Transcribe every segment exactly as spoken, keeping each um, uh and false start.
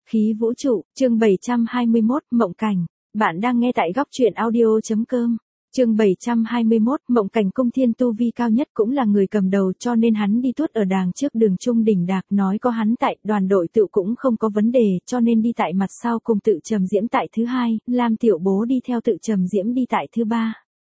Khí vũ trụ, chương bảy trăm hai mươi mốt, Mộng cảnh. Bạn đang nghe tại góc truyện audio.com. Chương bảy trăm hai mươi mốt, Mộng cảnh. Cung Thiên tu vi cao nhất cũng là người cầm đầu, cho nên hắn đi tuốt ở đàng trước đường trung đỉnh đạc, nói có hắn tại, đoàn đội tự cũng không có vấn đề, cho nên đi tại mặt sau cùng Tự Trầm Diễm tại thứ hai, Lam Tiểu Bố đi theo Tự Trầm Diễm đi tại thứ ba.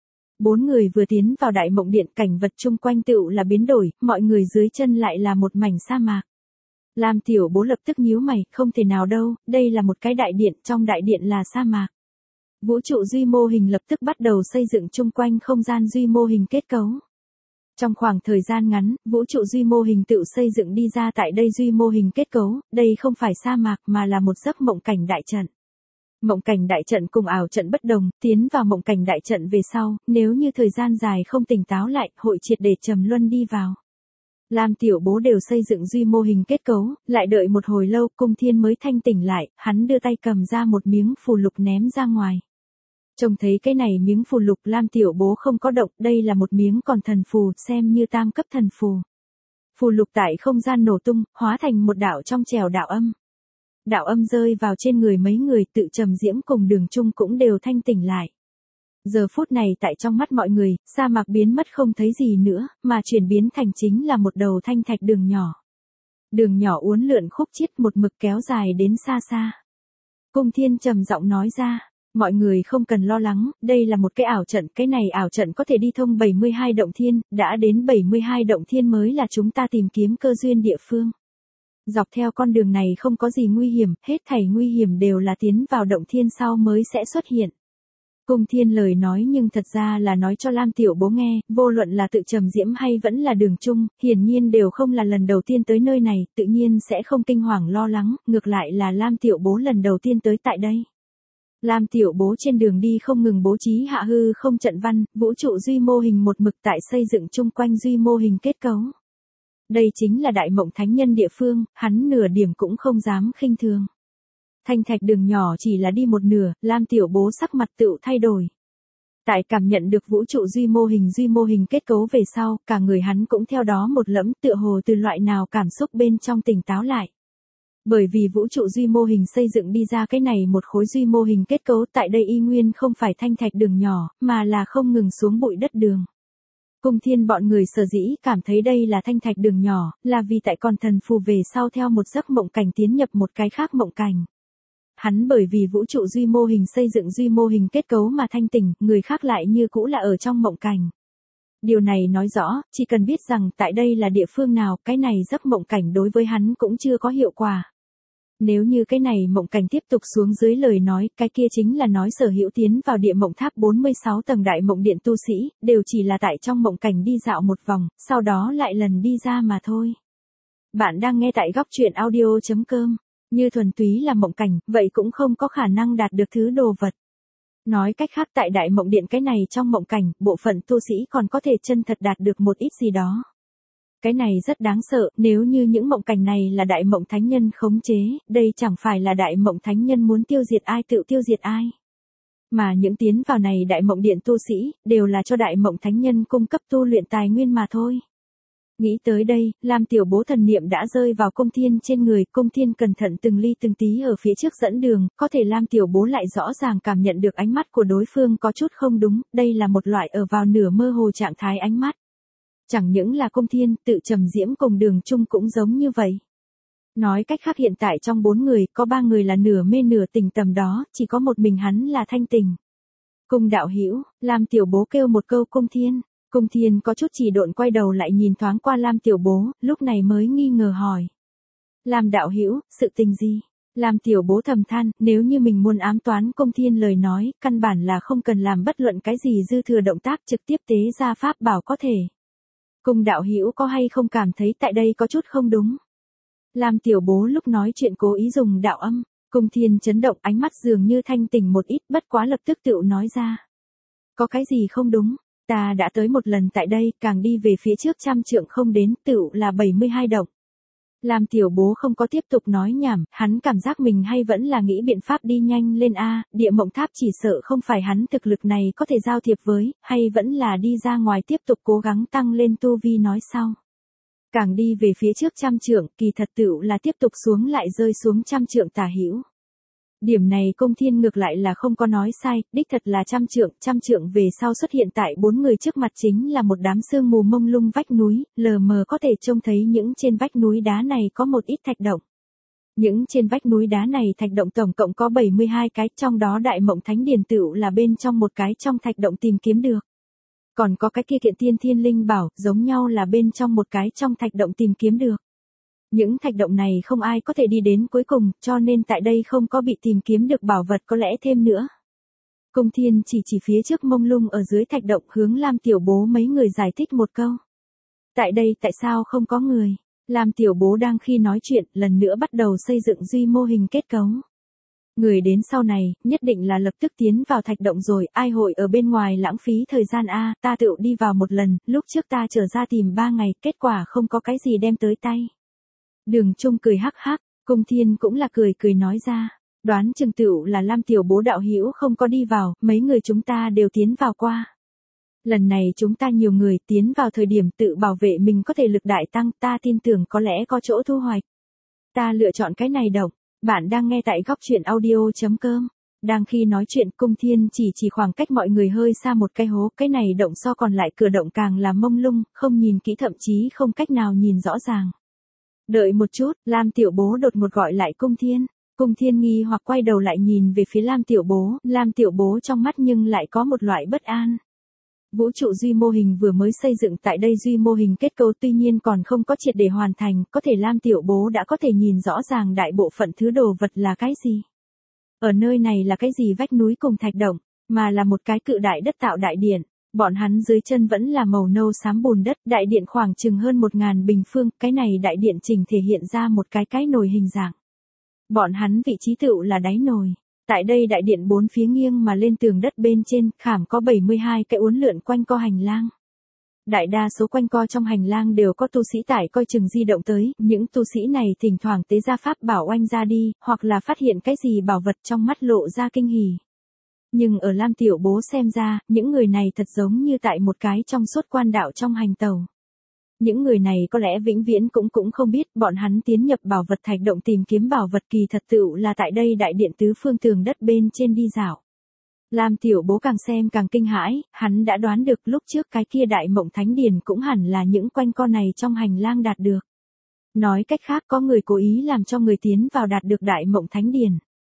Bốn người vừa tiến vào đại mộng điện, cảnh vật chung quanh tựu là biến đổi, mọi người dưới chân lại là một mảnh sa mạc. Lam Tiểu Bố lập tức nhíu mày, không thể nào đâu, đây là một cái đại điện, trong đại điện là sa mạc. Vũ trụ duy mô hình lập tức bắt đầu xây dựng chung quanh không gian duy mô hình kết cấu. Trong khoảng thời gian ngắn, vũ trụ duy mô hình tự xây dựng đi ra tại đây duy mô hình kết cấu, đây không phải sa mạc mà là một giấc mộng cảnh đại trận. Mộng cảnh đại trận cùng ảo trận bất đồng, tiến vào mộng cảnh đại trận về sau, nếu như thời gian dài không tỉnh táo lại, hội triệt để trầm luân đi vào. Lam Tiểu Bố đều xây dựng duy mô hình kết cấu, lại đợi một hồi lâu, Cung Thiên mới thanh tỉnh lại, hắn đưa tay cầm ra một miếng phù lục ném ra ngoài. Trông thấy cái này miếng phù lục, Lam Tiểu Bố không có động, đây là một miếng còn thần phù, xem như tam cấp thần phù. Phù lục tại không gian nổ tung, hóa thành một đạo trong trẻo đạo âm. Đạo âm rơi vào trên người mấy người, Tự Trầm Diễm cùng Đường Trung cũng đều thanh tỉnh lại. Giờ phút này tại trong mắt mọi người, sa mạc biến mất không thấy gì nữa, mà chuyển biến thành chính là một đầu thanh thạch đường nhỏ. Đường nhỏ uốn lượn khúc chiết một mực kéo dài đến xa xa. Cung Thiên trầm giọng nói ra, mọi người không cần lo lắng, đây là một cái ảo trận, cái này ảo trận có thể đi thông bảy mươi hai động thiên, đã đến bảy mươi hai động thiên mới là chúng ta tìm kiếm cơ duyên địa phương. Dọc theo con đường này không có gì nguy hiểm, hết thảy nguy hiểm đều là tiến vào động thiên sau mới sẽ xuất hiện. Cung Thiên lời nói nhưng thật ra là nói cho Lam Tiểu Bố nghe, vô luận là Tự Trầm Diễm hay vẫn là Đường Trung, hiển nhiên đều không là lần đầu tiên tới nơi này, tự nhiên sẽ không kinh hoàng lo lắng, ngược lại là Lam Tiểu Bố lần đầu tiên tới tại đây. Lam Tiểu Bố trên đường đi không ngừng bố trí hạ hư không trận văn, vũ trụ duy mô hình một mực tại xây dựng chung quanh duy mô hình kết cấu. Đây chính là đại mộng thánh nhân địa phương, hắn nửa điểm cũng không dám khinh thường. Thanh thạch đường nhỏ chỉ là đi một nửa, Lam Tiểu Bố sắc mặt tựu thay đổi. Tại cảm nhận được vũ trụ duy mô hình duy mô hình kết cấu về sau, cả người hắn cũng theo đó một lẫm, tựa hồ từ loại nào cảm xúc bên trong tỉnh táo lại. Bởi vì vũ trụ duy mô hình xây dựng đi ra cái này một khối duy mô hình kết cấu tại đây y nguyên không phải thanh thạch đường nhỏ, mà là không ngừng xuống bụi đất đường. Cung Thiên bọn người sở dĩ cảm thấy đây là thanh thạch đường nhỏ, là vì tại còn thần phù về sau theo một giấc mộng cảnh tiến nhập một cái khác mộng cảnh. Hắn bởi vì vũ trụ duy mô hình xây dựng duy mô hình kết cấu mà thanh tỉnh, người khác lại như cũ là ở trong mộng cảnh. Điều này nói rõ, chỉ cần biết rằng tại đây là địa phương nào, cái này giấc mộng cảnh đối với hắn cũng chưa có hiệu quả. Nếu như cái này mộng cảnh tiếp tục xuống dưới lời nói, cái kia chính là nói sở hữu tiến vào địa mộng tháp bốn mươi sáu tầng đại mộng điện tu sĩ, đều chỉ là tại trong mộng cảnh đi dạo một vòng, sau đó lại lần đi ra mà thôi. Bạn đang nghe tại góc truyện audio.com. Như thuần túy là mộng cảnh, vậy cũng không có khả năng đạt được thứ đồ vật. Nói cách khác tại đại mộng điện cái này trong mộng cảnh, bộ phận tu sĩ còn có thể chân thật đạt được một ít gì đó. Cái này rất đáng sợ, nếu như những mộng cảnh này là đại mộng thánh nhân khống chế, đây chẳng phải là đại mộng thánh nhân muốn tiêu diệt ai tự tiêu diệt ai. Mà những tiến vào này đại mộng điện tu sĩ, đều là cho đại mộng thánh nhân cung cấp tu luyện tài nguyên mà thôi. Nghĩ tới đây, Lam Tiểu Bố thần niệm đã rơi vào Cung Thiên trên người, Cung Thiên cẩn thận từng ly từng tí ở phía trước dẫn đường, có thể Lam Tiểu Bố lại rõ ràng cảm nhận được ánh mắt của đối phương có chút không đúng, đây là một loại ở vào nửa mơ hồ trạng thái ánh mắt. Chẳng những là Cung Thiên, Tự Trầm Diễm cùng Đường Trung cũng giống như vậy. Nói cách khác hiện tại trong bốn người, có ba người là nửa mê nửa tỉnh tầm đó, chỉ có một mình hắn là thanh tỉnh. Cung đạo hữu, Lam Tiểu Bố kêu một câu Cung Thiên. Cung Thiên có chút chỉ độn quay đầu lại nhìn thoáng qua Lam Tiểu Bố, lúc này mới nghi ngờ hỏi. Lam đạo hữu, sự tình gì? Lam Tiểu Bố thầm than, nếu như mình muốn ám toán Cung Thiên lời nói, căn bản là không cần làm bất luận cái gì dư thừa động tác, trực tiếp tế ra pháp bảo có thể. Cung đạo hữu có hay không cảm thấy tại đây có chút không đúng? Lam Tiểu Bố lúc nói chuyện cố ý dùng đạo âm, Cung Thiên chấn động, ánh mắt dường như thanh tỉnh một ít, bất quá lập tức tựu nói ra. Có cái gì không đúng? Ta đã tới một lần tại đây, càng đi về phía trước trăm trượng không đến, tựu là bảy mươi hai động. Lam Tiểu Bố không có tiếp tục nói nhảm, hắn cảm giác mình hay vẫn là nghĩ biện pháp đi nhanh lên a, địa mộng tháp chỉ sợ không phải hắn thực lực này có thể giao thiệp với, hay vẫn là đi ra ngoài tiếp tục cố gắng tăng lên tu vi nói sau. Càng đi về phía trước trăm trượng, kỳ thật tựu là tiếp tục xuống lại rơi xuống trăm trượng tả hữu. Điểm này Cung Thiên ngược lại là không có nói sai, đích thật là trăm trượng, trăm trượng về sau xuất hiện tại bốn người trước mặt chính là một đám sương mù mông lung vách núi, lờ mờ có thể trông thấy những trên vách núi đá này có một ít thạch động. Những trên vách núi đá này thạch động tổng cộng có bảy mươi hai cái, trong đó Đại Mộng Thánh Điển tựu là bên trong một cái trong thạch động tìm kiếm được. Còn có cái kia kiện tiên thiên linh bảo, giống nhau là bên trong một cái trong thạch động tìm kiếm được. Những thạch động này không ai có thể đi đến cuối cùng, cho nên tại đây không có bị tìm kiếm được bảo vật có lẽ thêm nữa. Cung Thiên chỉ chỉ phía trước mông lung ở dưới thạch động hướng Lam Tiểu Bố mấy người giải thích một câu. Tại đây tại sao không có người? Lam Tiểu Bố đang khi nói chuyện, lần nữa bắt đầu xây dựng duy mô hình kết cấu. Người đến sau này, nhất định là lập tức tiến vào thạch động rồi, ai hội ở bên ngoài lãng phí thời gian a, ta tự đi vào một lần, lúc trước ta trở ra tìm ba ngày, kết quả không có cái gì đem tới tay. Đường Trung cười hắc hắc, Cung Thiên cũng là cười cười nói ra, đoán chừng tựu là Lam Tiểu Bố đạo hữu không có đi vào, mấy người chúng ta đều tiến vào qua. Lần này chúng ta nhiều người tiến vào thời điểm tự bảo vệ mình có thể lực đại tăng, ta tin tưởng có lẽ có chỗ thu hoạch. Ta lựa chọn cái này động. Bạn đang nghe tại góc truyện audio chấm com. Đang khi nói chuyện Cung Thiên chỉ chỉ khoảng cách mọi người hơi xa một cái hố, cái này động so còn lại cửa động càng là mông lung, không nhìn kỹ thậm chí không cách nào nhìn rõ ràng. Đợi một chút, Lam Tiểu Bố đột ngột gọi lại Cung Thiên. Cung Thiên nghi hoặc quay đầu lại nhìn về phía Lam Tiểu Bố, Lam Tiểu Bố trong mắt nhưng lại có một loại bất an. Vũ trụ duy mô hình vừa mới xây dựng tại đây duy mô hình kết cấu tuy nhiên còn không có triệt để hoàn thành, có thể Lam Tiểu Bố đã có thể nhìn rõ ràng đại bộ phận thứ đồ vật là cái gì. Ở nơi này là cái gì vách núi cùng thạch động, mà là một cái cự đại đất tạo đại điện, bọn hắn dưới chân vẫn là màu nâu xám bùn đất, đại điện khoảng chừng hơn một ngàn bình phương, cái này đại điện chỉnh thể hiện ra một cái cái nồi hình dạng. Bọn hắn vị trí tựu là đáy nồi. Tại đây đại điện bốn phía nghiêng mà lên tường đất bên trên, khảm có bảy mươi hai cái uốn lượn quanh co hành lang. Đại đa số quanh co trong hành lang đều có tu sĩ tải coi chừng di động tới, những tu sĩ này thỉnh thoảng tế ra pháp bảo oanh ra đi, hoặc là phát hiện cái gì bảo vật trong mắt lộ ra kinh hỉ. Nhưng ở Lam Tiểu Bố xem ra, những người này thật giống như tại một cái trong suốt quan đạo trong hành tàu. Những người này có lẽ vĩnh viễn cũng cũng không biết, bọn hắn tiến nhập bảo vật thạch động tìm kiếm bảo vật kỳ thật tựu là tại đây đại điện tứ phương tường đất bên trên đi dạo. Lam Tiểu Bố càng xem càng kinh hãi, hắn đã đoán được lúc trước cái kia Đại Mộng Thánh Điển cũng hẳn là những quanh co này trong hành lang đạt được. Nói cách khác có người cố ý làm cho người tiến vào đạt được Đại Mộng Thánh Điển.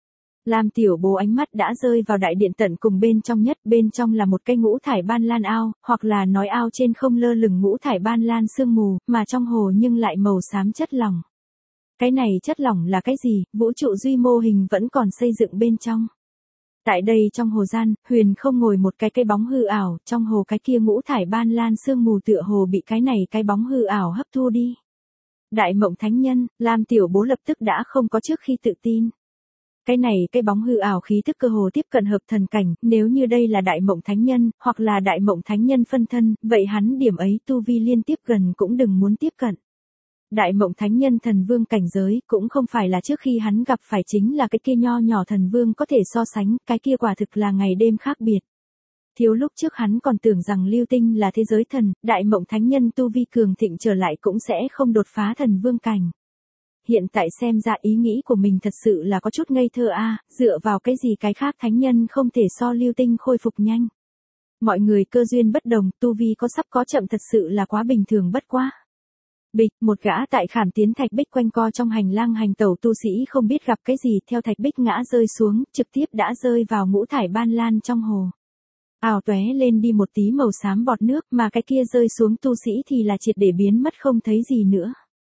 Lam Tiểu Bố ánh mắt đã rơi vào đại điện tận cùng bên trong nhất, bên trong là một cây ngũ thải ban lan ao, hoặc là nói ao trên không lơ lửng ngũ thải ban lan sương mù, mà trong hồ nhưng lại màu xám chất lỏng. Cái này chất lỏng là cái gì, vũ trụ duy mô hình vẫn còn xây dựng bên trong. Tại đây trong hồ gian, huyền không ngồi một cái cây bóng hư ảo, trong hồ cái kia ngũ thải ban lan sương mù tựa hồ bị cái này cái bóng hư ảo hấp thu đi. Đại Mộng Thánh Nhân, Lam Tiểu Bố lập tức đã không có trước khi tự tin. Cái này cái bóng hư ảo khí tức cơ hồ tiếp cận hợp thần cảnh, nếu như đây là Đại Mộng Thánh Nhân, hoặc là Đại Mộng Thánh Nhân phân thân, vậy hắn điểm ấy tu vi liên tiếp gần cũng đừng muốn tiếp cận. Đại Mộng Thánh Nhân thần vương cảnh giới, cũng không phải là trước khi hắn gặp phải chính là cái kia nho nhỏ thần vương có thể so sánh, cái kia quả thực là ngày đêm khác biệt. Thiếu lúc trước hắn còn tưởng rằng Lưu Tinh là thế giới thần, Đại Mộng Thánh Nhân tu vi cường thịnh trở lại cũng sẽ không đột phá thần vương cảnh. Hiện tại xem ra ý nghĩ của mình thật sự là có chút ngây thơ a, dựa vào cái gì cái khác thánh nhân không thể so Lưu Tinh khôi phục nhanh. Mọi người cơ duyên bất đồng, tu vi có sắp có chậm thật sự là quá bình thường bất quá. Bịch, một gã tại khảm tiến thạch bích quanh co trong hành lang hành tẩu tu sĩ không biết gặp cái gì theo thạch bích ngã rơi xuống, trực tiếp đã rơi vào ngũ thải ban lan trong hồ. Ào tóe lên đi một tí màu xám bọt nước mà cái kia rơi xuống tu sĩ thì là triệt để biến mất không thấy gì nữa.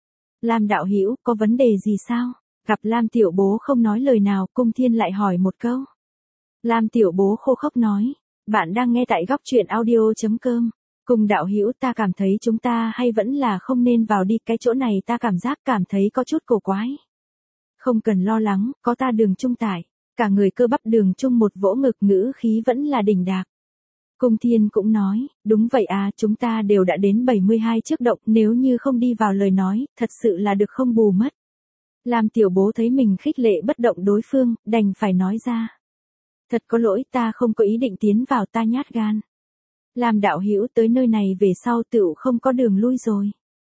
Lam đạo hữu có vấn đề gì sao? Gặp Lam Tiểu Bố không nói lời nào, Cung Thiên lại hỏi một câu. Lam Tiểu Bố khô khốc nói, bạn đang nghe tại góc truyện audio chấm com. Cùng đạo hữu ta cảm thấy chúng ta hay vẫn là không nên vào đi, cái chỗ này ta cảm giác cảm thấy có chút cổ quái. Không cần lo lắng, có ta Đường Trung tại. Cả người cơ bắp Đường Trung một vỗ ngực ngữ khí vẫn là đỉnh đạc. Cung Thiên cũng nói, đúng vậy à, chúng ta đều đã đến bảy mươi hai trước động, nếu như không đi vào lời nói, thật sự là được không bù mất. Lam Tiểu Bố thấy mình khích lệ bất động đối phương, đành phải nói ra. Thật có lỗi, ta không có ý định tiến vào, ta nhát gan. Lam đạo hữu tới nơi này về sau tựu không có đường lui rồi.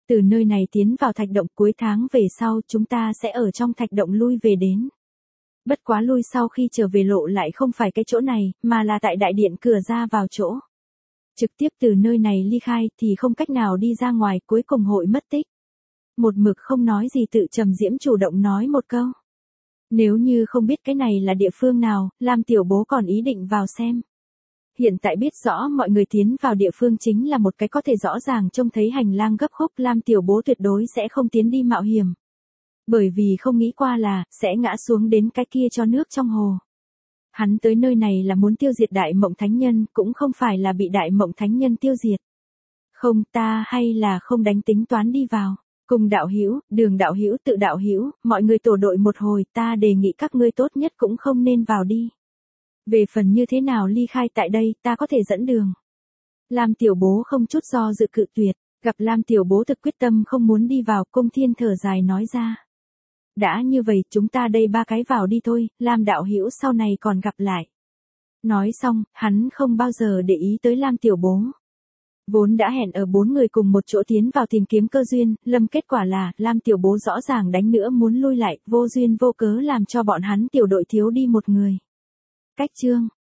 Từ nơi này tiến vào thạch động, cuối tháng về sau chúng ta sẽ ở trong thạch động lui về đến. Bất quá lui sau khi trở về lộ lại không phải cái chỗ này, mà là tại đại điện cửa ra vào chỗ. Trực tiếp từ nơi này ly khai thì không cách nào đi ra ngoài, cuối cùng hội mất tích. Một mực không nói gì Tự Trầm Diễm chủ động nói một câu. Nếu như không biết cái này là địa phương nào, Lam Tiểu Bố còn ý định vào xem. Hiện tại biết rõ mọi người tiến vào địa phương chính là một cái có thể rõ ràng trông thấy hành lang gấp khúc, Lam Tiểu Bố tuyệt đối sẽ không tiến đi mạo hiểm. Bởi vì không nghĩ qua là, sẽ ngã xuống đến cái kia cho nước trong hồ. Hắn tới nơi này là muốn tiêu diệt Đại Mộng Thánh Nhân, cũng không phải là bị Đại Mộng Thánh Nhân tiêu diệt. Không, ta hay là không đánh tính toán đi vào. Cùng đạo hữu, Đường đạo hữu, Tự đạo hữu, mọi người tổ đội một hồi, ta đề nghị các ngươi tốt nhất cũng không nên vào đi. Về phần như thế nào ly khai tại đây, ta có thể dẫn đường. Lam Tiểu Bố không chút do dự cự tuyệt, gặp Lam Tiểu Bố thực quyết tâm không muốn đi vào, Cung Thiên thở dài nói ra. Đã như vậy, chúng ta đây ba cái vào đi thôi, Lam đạo hữu sau này còn gặp lại. Nói xong, hắn không bao giờ để ý tới Lam Tiểu Bố. Vốn đã hẹn ở bốn người cùng một chỗ tiến vào tìm kiếm cơ duyên, lâm kết quả là, Lam Tiểu Bố rõ ràng đánh nữa muốn lui lại, vô duyên vô cớ làm cho bọn hắn tiểu đội thiếu đi một người. Cách chương